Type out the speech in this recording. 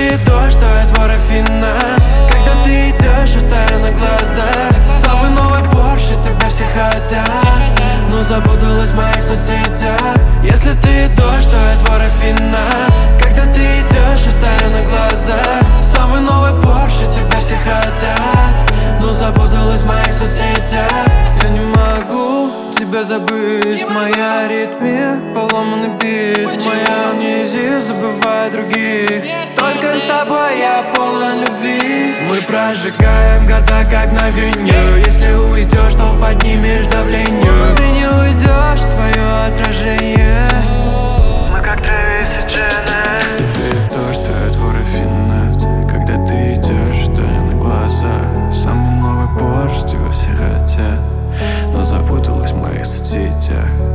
ты дождь, то я твой рафинад. Когда ты идешь, я таю на глазах. Самый новый Порше, тебя все хотят, но запуталась в моих соцсетях. Если ты дождь, то я твой рафинад. Когда ты идешь, я таю на глазах. Самый новый Порше, тебя все хотят, но запуталась в моих соцсетях. Я не могу тебя забыть. Моя аритмия, поломанный бит. Моя амнезия забывает других. Только с тобой я полон любви. Мы прожигаем года как на вине. Если уйдешь, то поднимешь давление. Ты не уйдешь, твое отражение. Мы как Трэвис и Дженнет. Теперь дождь, то я твой рафинад. Когда ты идешь, то я на глазах. Самый новый Порш, тебя все хотят, но запуталась в моих соцсетях.